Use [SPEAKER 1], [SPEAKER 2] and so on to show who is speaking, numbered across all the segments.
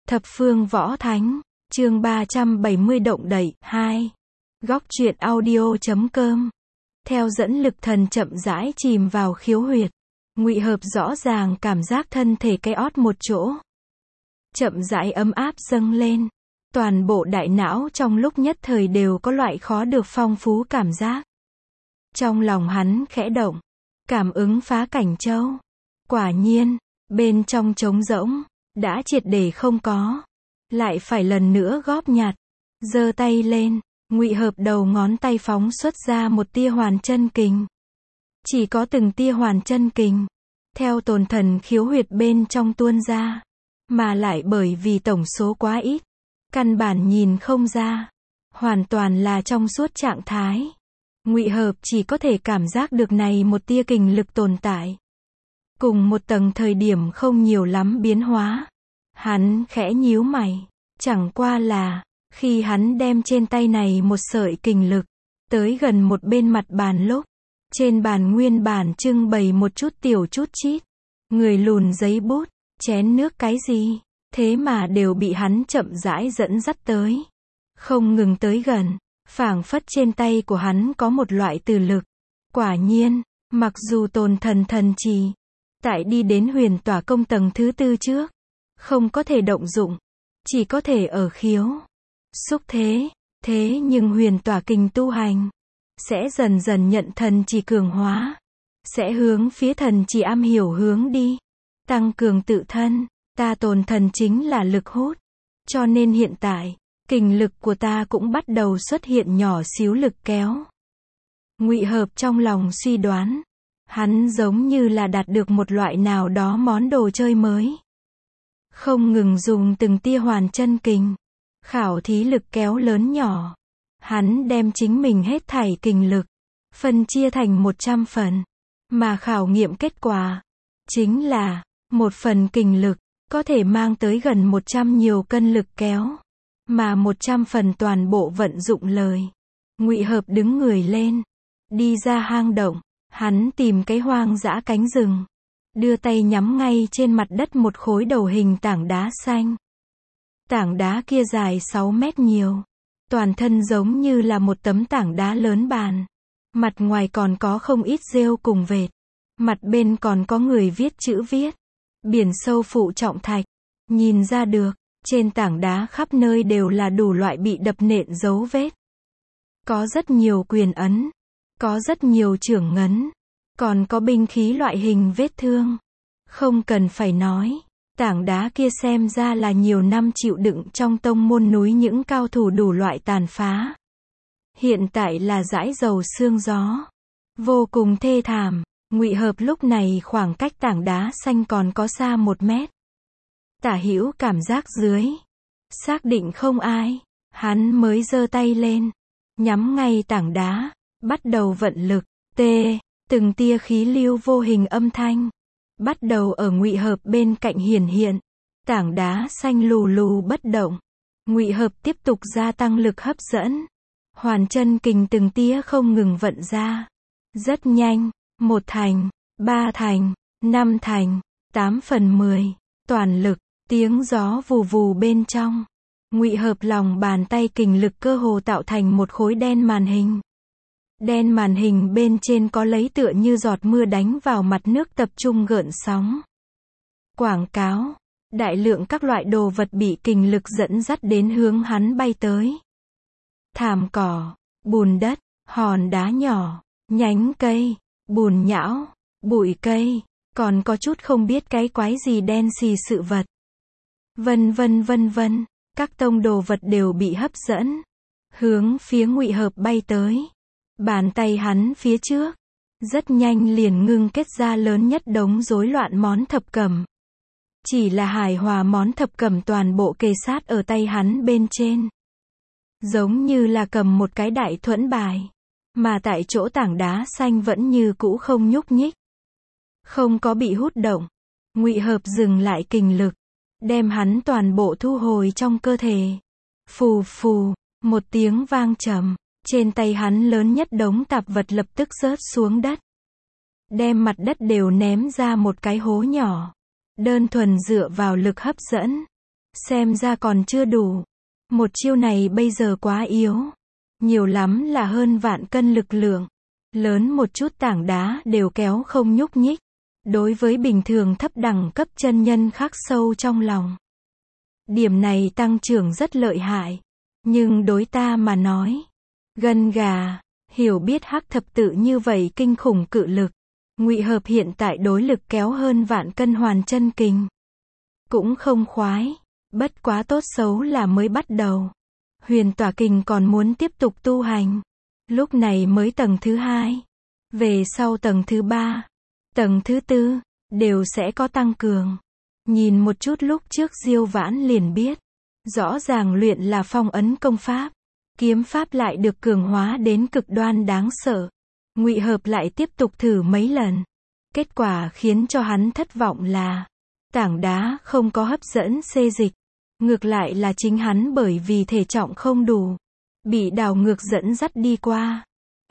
[SPEAKER 1] Thập phương võ thánh, chương 370 động đậy, 2. Góc truyện audio.com. Theo dẫn lực thần chậm rãi chìm vào khiếu huyệt. Ngụy Hợp rõ ràng cảm giác thân thể cái ót một chỗ. Chậm rãi ấm áp dâng lên. Toàn bộ đại não trong lúc nhất thời đều có loại khó được phong phú cảm giác. Trong lòng hắn khẽ động. Cảm ứng phá cảnh châu. Quả nhiên, bên trong trống rỗng, đã triệt để không có. Lại phải lần nữa góp nhặt. Giơ tay lên, Ngụy Hợp đầu ngón tay phóng xuất ra một tia hoàn chân kình. Chỉ có từng tia hoàn chân kình. Theo tồn thần khiếu huyệt bên trong tuôn ra. Mà lại bởi vì tổng số quá ít. Căn bản nhìn không ra. Hoàn toàn là trong suốt trạng thái. Ngụy Hợp chỉ có thể cảm giác được này một tia kình lực tồn tại. Cùng một tầng thời điểm không nhiều lắm biến hóa. Hắn khẽ nhíu mày. Chẳng qua là, khi hắn đem trên tay này một sợi kình lực, tới gần một bên mặt bàn lúc, trên bàn nguyên bản trưng bày một chút tiểu chút chít. Người lùn giấy bút, chén nước cái gì, thế mà đều bị hắn chậm rãi dẫn dắt tới. Không ngừng tới gần, phảng phất trên tay của hắn có một loại từ lực. Quả nhiên, mặc dù tồn thần thần trì, tại đi đến huyền tỏa công tầng thứ 4 trước, không có thể động dụng, chỉ có thể ở khiếu. Xúc thế nhưng huyền tỏa kình tu hành, sẽ dần dần nhận thần trì cường hóa, sẽ hướng phía thần trì am hiểu hướng đi, tăng cường tự thân, ta tồn thần chính là lực hút, cho nên hiện tại, kình lực của ta cũng bắt đầu xuất hiện nhỏ xíu lực kéo. Ngụy Hợp trong lòng suy đoán, hắn giống như là đạt được một loại nào đó món đồ chơi mới. Không ngừng dùng từng tia hoàn chân kình, khảo thí lực kéo lớn nhỏ. Hắn đem chính mình hết thảy kình lực, phân chia thành 100 phần. Mà khảo nghiệm kết quả, chính là, một phần kình lực, có thể mang tới gần 100 nhiều cân lực kéo. Mà 100 phần toàn bộ vận dụng lời. Ngụy Hợp đứng người lên, đi ra hang động, hắn tìm cái hoang dã cánh rừng. Đưa tay nhắm ngay trên mặt đất một khối đầu hình tảng đá xanh. Tảng đá kia dài 6 mét nhiều. Toàn thân giống như là một tấm tảng đá lớn bàn. Mặt ngoài còn có không ít rêu cùng vệt. Mặt bên còn có người viết chữ viết. Biển sâu phụ trọng thạch. Nhìn ra được, trên tảng đá khắp nơi đều là đủ loại bị đập nện dấu vết. Có rất nhiều quyền ấn. Có rất nhiều chưởng ngấn. Còn có binh khí loại hình vết thương. Không cần phải nói, tảng đá kia xem ra là nhiều năm chịu đựng trong tông môn núi những cao thủ đủ loại tàn phá. Hiện tại là dãi dầu sương gió. Vô cùng thê thảm. Ngụy Hợp lúc này khoảng cách tảng đá xanh còn có xa 1 mét. Tả hữu cảm giác dưới. Xác định không ai. Hắn mới giơ tay lên. Nhắm ngay tảng đá. Bắt đầu vận lực. Từng tia khí lưu vô hình âm thanh. Bắt đầu ở Ngụy Hợp bên cạnh hiển hiện. Tảng đá xanh lù lù bất động. Ngụy Hợp tiếp tục gia tăng lực hấp dẫn. Hoàn chân kình từng tia không ngừng vận ra. Rất nhanh. 1 thành, 3 thành, 5 thành, 8 phần 10. Toàn lực, tiếng gió vù vù bên trong. Ngụy Hợp lòng bàn tay kình lực cơ hồ tạo thành một khối đen màn hình. Đen màn hình bên trên có lấy tựa như giọt mưa đánh vào mặt nước tập trung gợn sóng. Quảng cáo. Đại lượng các loại đồ vật bị kình lực dẫn dắt đến hướng hắn bay tới. Thảm cỏ, bùn đất, hòn đá nhỏ, nhánh cây, bùn nhão, bụi cây, còn có chút không biết cái quái gì đen xì sự vật. Vân vân, các tông đồ vật đều bị hấp dẫn. Hướng phía Ngụy Hợp bay tới. Bàn tay hắn phía trước, rất nhanh liền ngưng kết ra lớn nhất đống rối loạn món thập cẩm. Chỉ là hài hòa món thập cẩm toàn bộ kề sát ở tay hắn bên trên. Giống như là cầm một cái đại thuẫn bài. Mà tại chỗ tảng đá xanh vẫn như cũ không nhúc nhích. Không có bị hút động. Ngụy Hợp dừng lại kình lực. Đem hắn toàn bộ thu hồi trong cơ thể. Phù phù, một tiếng vang trầm. Trên tay hắn lớn nhất đống tạp vật lập tức rớt xuống đất. Đem mặt đất đều ném ra một cái hố nhỏ. Đơn thuần dựa vào lực hấp dẫn. Xem ra còn chưa đủ. Một chiêu này bây giờ quá yếu. Nhiều lắm là hơn vạn cân lực lượng. Lớn một chút tảng đá đều kéo không nhúc nhích. Đối với bình thường thấp đẳng cấp chân nhân khắc sâu trong lòng. Điểm này tăng trưởng rất lợi hại. Nhưng đối ta mà nói, gân gà, hiểu biết hắc thập tự như vậy kinh khủng cự lực. Ngụy Hợp hiện tại đối lực kéo hơn vạn cân hoàn chân kình. Cũng không khoái. Bất quá tốt xấu là mới bắt đầu. Huyền tỏa kình còn muốn tiếp tục tu hành. Lúc này mới tầng thứ 2. Về sau tầng thứ 3, tầng thứ 4, đều sẽ có tăng cường. Nhìn một chút lúc trước Diêu Vãn liền biết. Rõ ràng luyện là phong ấn công pháp. Kiếm pháp lại được cường hóa đến cực đoan đáng sợ. Ngụy Hợp lại tiếp tục thử mấy lần. Kết quả khiến cho hắn thất vọng là tảng đá không có hấp dẫn xê dịch. Ngược lại là chính hắn bởi vì thể trọng không đủ. Bị đảo ngược dẫn dắt đi qua.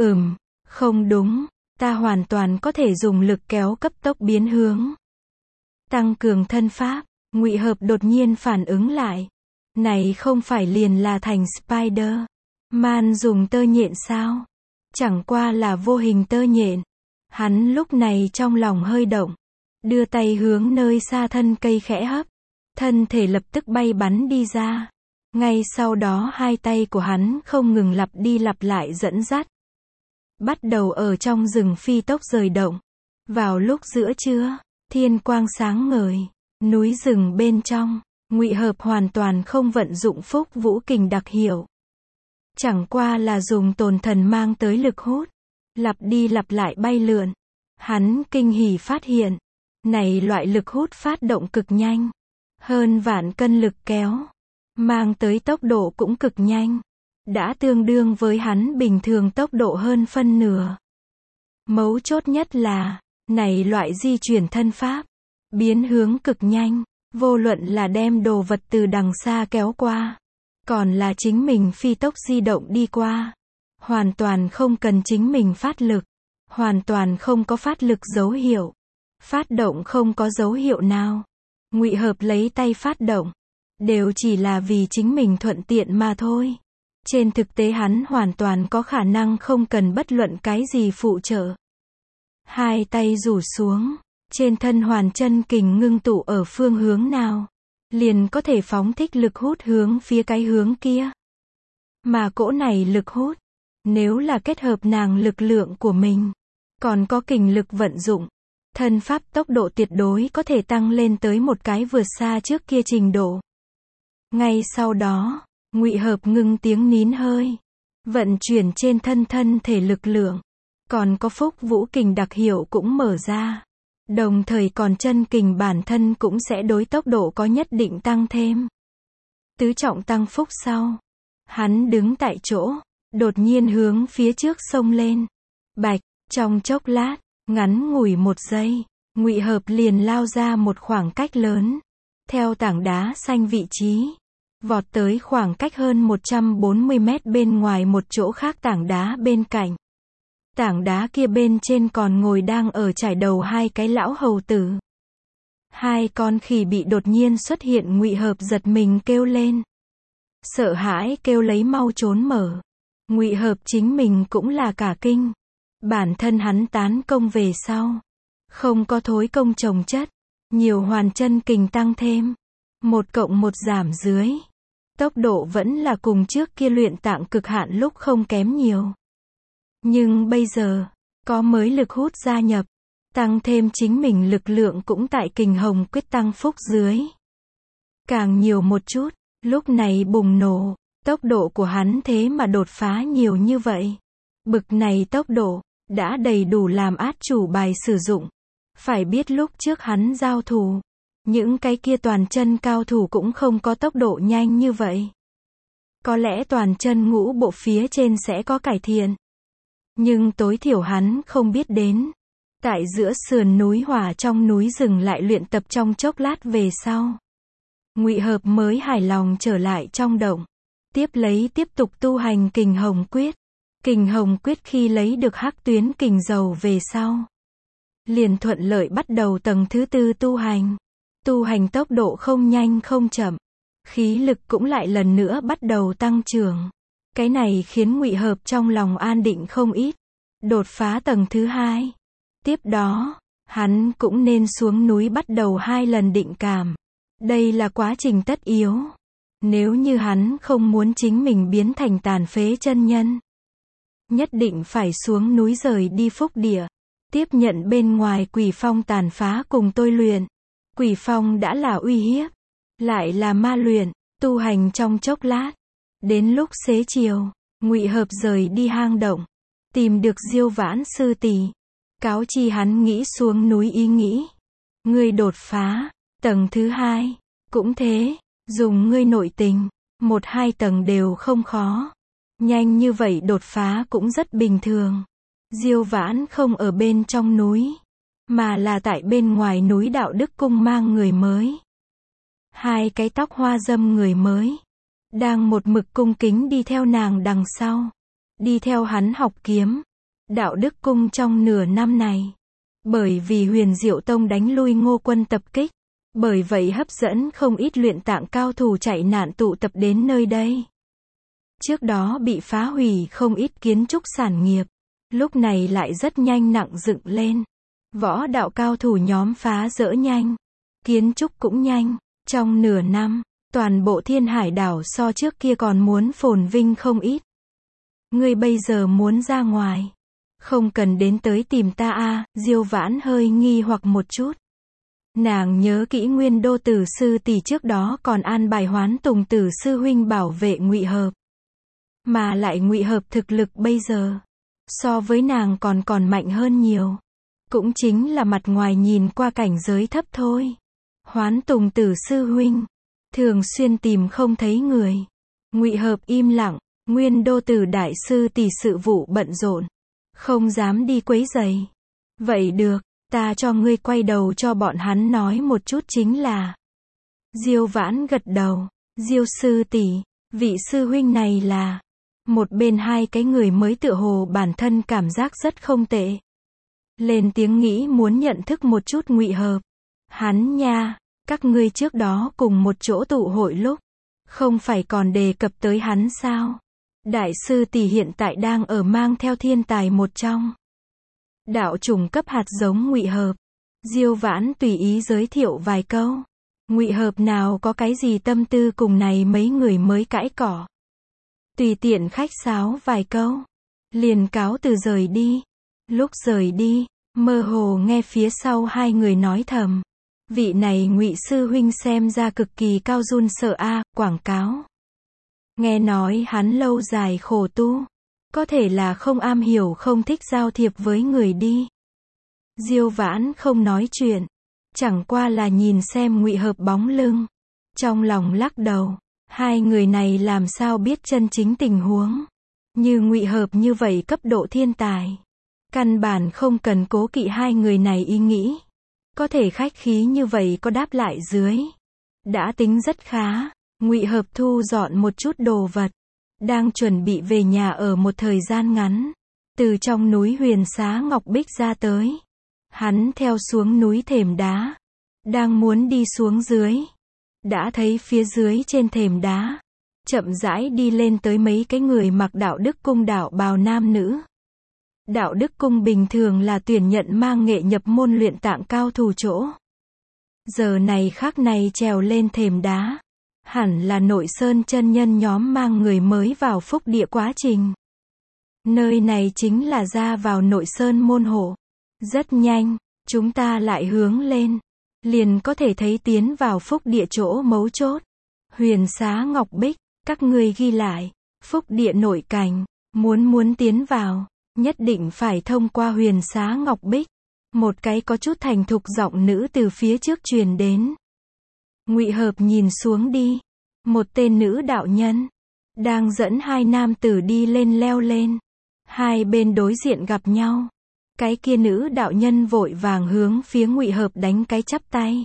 [SPEAKER 1] Không đúng. Ta hoàn toàn có thể dùng lực kéo cấp tốc biến hướng. Tăng cường thân pháp. Ngụy Hợp đột nhiên phản ứng lại. Này không phải liền là thành Spider Man dùng tơ nhện sao? Chẳng qua là vô hình tơ nhện. Hắn lúc này trong lòng hơi động. Đưa tay hướng nơi xa thân cây khẽ hấp. Thân thể lập tức bay bắn đi ra. Ngay sau đó hai tay của hắn không ngừng lặp đi lặp lại dẫn dắt. Bắt đầu ở trong rừng phi tốc rời động. Vào lúc giữa trưa, thiên quang sáng ngời. Núi rừng bên trong, Ngụy Hợp hoàn toàn không vận dụng phúc vũ kình đặc hiệu. Chẳng qua là dùng tồn thần mang tới lực hút. Lặp đi lặp lại bay lượn. Hắn kinh hỉ phát hiện. Này loại lực hút phát động cực nhanh. Hơn vạn cân lực kéo. Mang tới tốc độ cũng cực nhanh. Đã tương đương với hắn bình thường tốc độ hơn phân nửa. Mấu chốt nhất là, này loại di chuyển thân pháp. Biến hướng cực nhanh. Vô luận là đem đồ vật từ đằng xa kéo qua. Còn là chính mình phi tốc di động đi qua. Hoàn toàn không cần chính mình phát lực. Hoàn toàn không có phát lực dấu hiệu. Phát động không có dấu hiệu nào. Ngụy Hợp lấy tay phát động. Đều chỉ là vì chính mình thuận tiện mà thôi. Trên thực tế hắn hoàn toàn có khả năng không cần bất luận cái gì phụ trợ. Hai tay rủ xuống. Trên thân hoàn chân kình ngưng tụ ở phương hướng nào. Liền có thể phóng thích lực hút hướng phía cái hướng kia. Mà cỗ này lực hút. Nếu là kết hợp nàng lực lượng của mình. Còn có kình lực vận dụng. Thân pháp tốc độ tuyệt đối có thể tăng lên tới một cái vượt xa trước kia trình độ. Ngay sau đó, Ngụy Hợp ngưng tiếng nín hơi. Vận chuyển trên thân thể lực lượng. Còn có phúc vũ kình đặc hiệu cũng mở ra. Đồng thời còn chân kình bản thân cũng sẽ đối tốc độ có nhất định tăng thêm. Tứ trọng tăng phúc sau. Hắn đứng tại chỗ. Đột nhiên hướng phía trước xông lên. Bạch, trong chốc lát. Ngắn ngủi một giây, Ngụy Hợp liền lao ra một khoảng cách lớn. Theo tảng đá xanh vị trí. Vọt tới khoảng cách hơn 140 mét bên ngoài một chỗ khác tảng đá bên cạnh. Tảng đá kia bên trên còn ngồi đang ở trải đầu hai cái lão hầu tử. Hai con khỉ bị đột nhiên xuất hiện Ngụy Hợp giật mình kêu lên. Sợ hãi kêu lấy mau trốn mở. Ngụy Hợp chính mình cũng là cả kinh. Bản thân hắn tán công về sau. Không có thối công chồng chất. Nhiều hoàn chân kình tăng thêm. 1 cộng 1 giảm dưới. Tốc độ vẫn là cùng trước kia luyện tạng cực hạn lúc không kém nhiều. Nhưng bây giờ, có mới lực hút gia nhập. Tăng thêm chính mình lực lượng cũng tại kình hồng quyết tăng phúc dưới. Càng nhiều một chút, lúc này bùng nổ. Tốc độ của hắn thế mà đột phá nhiều như vậy. Bực này tốc độ. Đã đầy đủ làm át chủ bài sử dụng. Phải biết lúc trước hắn giao thủ. Những cái kia toàn chân cao thủ cũng không có tốc độ nhanh như vậy. Có lẽ toàn chân ngũ bộ phía trên sẽ có cải thiện. Nhưng tối thiểu hắn không biết đến. Tại giữa sườn núi hỏa trong núi rừng lại luyện tập trong chốc lát về sau. Ngụy Hợp mới hài lòng trở lại trong động. Tiếp lấy tiếp tục tu hành kình hồng quyết. Kình hồng quyết khi lấy được hắc tuyến kình dầu về sau. Liền thuận lợi bắt đầu tầng thứ 4 tu hành. Tu hành tốc độ không nhanh không chậm. khí lực cũng lại lần nữa bắt đầu tăng trưởng. Cái này khiến Ngụy Hợp trong lòng an định không ít. Đột phá tầng thứ 2. Tiếp đó, hắn cũng nên xuống núi bắt đầu 2 lần định cảm. Đây là quá trình tất yếu. Nếu như hắn không muốn chính mình biến thành tàn phế chân nhân, nhất định phải xuống núi rời đi phúc địa, tiếp nhận bên ngoài quỷ phong tàn phá cùng tôi luyện. Quỷ phong đã là uy hiếp, lại là ma luyện, tu hành trong chốc lát. Đến lúc xế chiều, Ngụy Hợp rời đi hang động, tìm được Diêu Vãn sư tỷ, cáo chi hắn nghĩ xuống núi ý nghĩ. Ngươi đột phá tầng thứ 2, cũng thế, dùng ngươi nội tình, 1-2 tầng đều không khó. Nhanh như vậy đột phá cũng rất bình thường. Diêu Vãn không ở bên trong núi, mà là tại bên ngoài núi Đạo Đức Cung mang người mới. 2 cái tóc hoa dâm người mới, đang một mực cung kính đi theo nàng đằng sau. Đi theo hắn học kiếm. Đạo Đức Cung trong nửa năm này, bởi vì Huyền Diệu Tông đánh lui Ngô Quân tập kích, bởi vậy hấp dẫn không ít luyện tạng cao thủ chạy nạn tụ tập đến nơi đây. Trước đó bị phá hủy không ít kiến trúc sản nghiệp, lúc này lại rất nhanh nặng dựng lên. Võ đạo cao thủ nhóm phá dỡ nhanh, kiến trúc cũng nhanh. Trong nửa năm, toàn bộ Thiên Hải đảo so trước kia còn muốn phồn vinh không ít. Ngươi bây giờ muốn ra ngoài, không cần đến tới tìm ta a. Diêu Vãn hơi nghi hoặc một chút. Nàng nhớ kỹ Nguyên Đô Tử sư tỷ trước đó còn an bài Hoán Tùng Tử sư huynh bảo vệ Ngụy Hợp. Mà lại Ngụy Hợp thực lực bây giờ, so với nàng còn mạnh hơn nhiều. Cũng chính là mặt ngoài nhìn qua cảnh giới thấp thôi. Hoán Tùng Tử sư huynh, thường xuyên tìm không thấy người. Ngụy Hợp im lặng, Nguyên Đô Tử đại sư tỷ sự vụ bận rộn, không dám đi quấy rầy. Vậy được, ta cho ngươi quay đầu cho bọn hắn nói một chút chính là. Diêu Vãn gật đầu, Diêu sư tỷ, vị sư huynh này là. Một bên 2 cái người mới tựa hồ bản thân cảm giác rất không tệ. Lên tiếng nghĩ muốn nhận thức một chút Ngụy Hợp. Hắn nha, các ngươi trước đó cùng một chỗ tụ hội lúc, không phải còn đề cập tới hắn sao? Đại sư tỷ hiện tại đang ở mang theo thiên tài một trong. Đạo chủng cấp hạt giống Ngụy Hợp. Diêu Vãn tùy ý giới thiệu vài câu. Ngụy Hợp nào có cái gì tâm tư cùng này mấy người mới cãi cỏ. Tùy tiện khách sáo vài câu, liền cáo từ rời đi. Lúc rời đi, mơ hồ nghe phía sau 2 người nói thầm. Vị này Ngụy sư huynh xem ra cực kỳ cao run sợ a, quảng cáo. Nghe nói hắn lâu dài khổ tu, có thể là không am hiểu không thích giao thiệp với người đi. Diêu Vãn không nói chuyện, chẳng qua là nhìn xem Ngụy Hợp bóng lưng. Trong lòng lắc đầu, 2 người này làm sao biết chân chính tình huống. Như Ngụy Hợp như vậy cấp độ thiên tài, căn bản không cần cố kỵ 2 người này ý nghĩ. Có thể khách khí như vậy có đáp lại dưới. Đã tính rất khá. Ngụy Hợp thu dọn một chút đồ vật, đang chuẩn bị về nhà ở một thời gian ngắn. Từ trong núi Huyền Xá Ngọc Bích ra tới. Hắn theo xuống núi thềm đá, đang muốn đi xuống dưới. Đã thấy phía dưới trên thềm đá, chậm rãi đi lên tới mấy cái người mặc Đạo Đức Cung đạo bào nam nữ. Đạo Đức Cung bình thường là tuyển nhận mang nghệ nhập môn luyện tạng cao thủ chỗ. Giờ này khắc này trèo lên thềm đá, hẳn là Nội Sơn chân nhân nhóm mang người mới vào phúc địa quá trình. Nơi này chính là ra vào Nội Sơn môn hộ. Rất nhanh, chúng ta lại hướng lên, liền có thể thấy tiến vào phúc địa chỗ mấu chốt. Huyền Xá Ngọc Bích, các ngươi ghi lại, phúc địa nội cảnh, muốn tiến vào, nhất định phải thông qua Huyền Xá Ngọc Bích. Một cái có chút thành thục giọng nữ từ phía trước truyền đến. Ngụy Hợp nhìn xuống đi, một tên nữ đạo nhân đang dẫn 2 nam tử đi lên leo lên. 2 bên đối diện gặp nhau. Cái kia nữ đạo nhân vội vàng hướng phía Ngụy Hợp đánh cái chắp tay,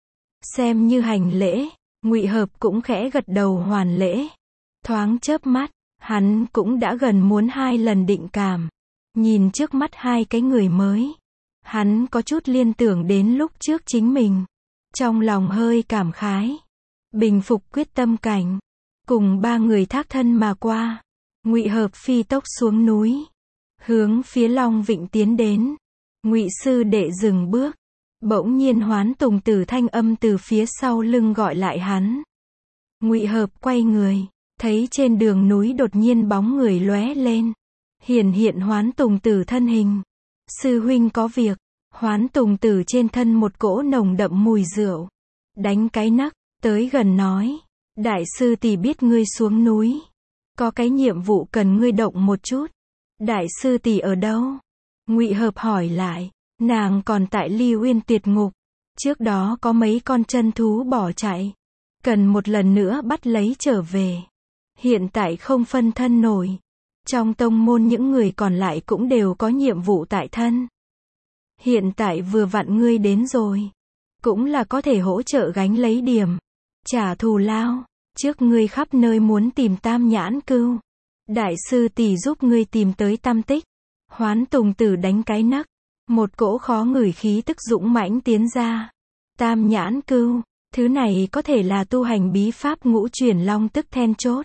[SPEAKER 1] xem như hành lễ. Ngụy Hợp cũng khẽ gật đầu hoàn lễ. Thoáng chớp mắt, hắn cũng đã gần muốn 2 lần định cảm. Nhìn trước mắt 2 cái người mới, hắn có chút liên tưởng đến lúc trước chính mình, trong lòng hơi cảm khái. bình phục quyết tâm cảnh. Cùng 3 người thác thân mà qua. Ngụy Hợp phi tốc xuống núi, hướng phía Long Vịnh tiến đến. Ngụy sư đệ dừng bước. Bỗng nhiên Hoán Tùng Tử thanh âm từ phía sau lưng gọi lại hắn. Ngụy Hợp quay người, thấy trên đường núi đột nhiên bóng người lóe lên. Hiện Hoán Tùng Tử thân hình. Sư huynh có việc. Hoán Tùng Tử trên thân một cỗ nồng đậm mùi rượu. Đánh cái nấc, tới gần nói. Đại sư tỷ biết ngươi xuống núi. Có cái nhiệm vụ cần ngươi động một chút. Đại sư tỷ ở đâu? Ngụy Hợp hỏi lại. Nàng còn tại Ly Uyên Tuyệt Ngục. Trước đó có mấy con chân thú bỏ chạy. Cần một lần nữa bắt lấy trở về. Hiện tại không phân thân nổi. Trong tông môn những người còn lại cũng đều có nhiệm vụ tại thân. Hiện tại vừa vặn ngươi đến rồi. Cũng là có thể hỗ trợ gánh lấy điểm. Trả thù lao. Trước ngươi khắp nơi muốn tìm Tam Nhãn Cưu. Đại sư tỷ giúp ngươi tìm tới tam tích. Hoán Tùng Tử đánh cái nấc. Một cỗ khó ngửi khí tức dũng mãnh tiến ra. Tam Nhãn Cưu. Thứ này có thể là tu hành bí pháp ngũ chuyển long tức then chốt.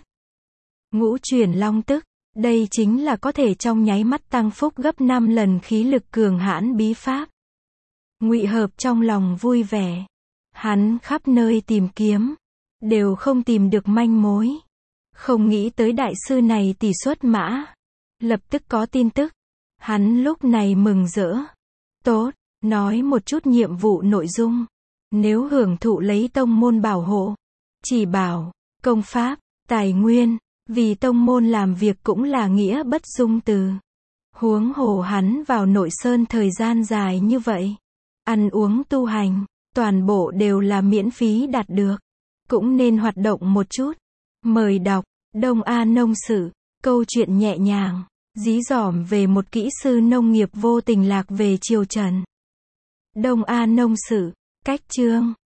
[SPEAKER 1] Ngũ chuyển long tức. Đây chính là có thể trong nháy mắt tăng phúc gấp 5 lần khí lực cường hãn bí pháp. Ngụy Hợp trong lòng vui vẻ. Hắn khắp nơi tìm kiếm. Đều không tìm được manh mối. Không nghĩ tới đại sư này tỷ xuất mã. Lập tức có tin tức. Hắn lúc này mừng rỡ. Tốt, nói một chút nhiệm vụ nội dung. Nếu hưởng thụ lấy tông môn bảo hộ, chỉ bảo, công pháp, tài nguyên, vì tông môn làm việc cũng là nghĩa bất dung từ. Huống hồ hắn vào nội sơn thời gian dài như vậy. Ăn uống tu hành, toàn bộ đều là miễn phí đạt được. Cũng nên hoạt động một chút. Mời đọc, Đông A Nông Sử, câu chuyện nhẹ nhàng, dí dỏm về một kỹ sư nông nghiệp vô tình lạc về triều Trần. Đông A Nông Sử, cách chương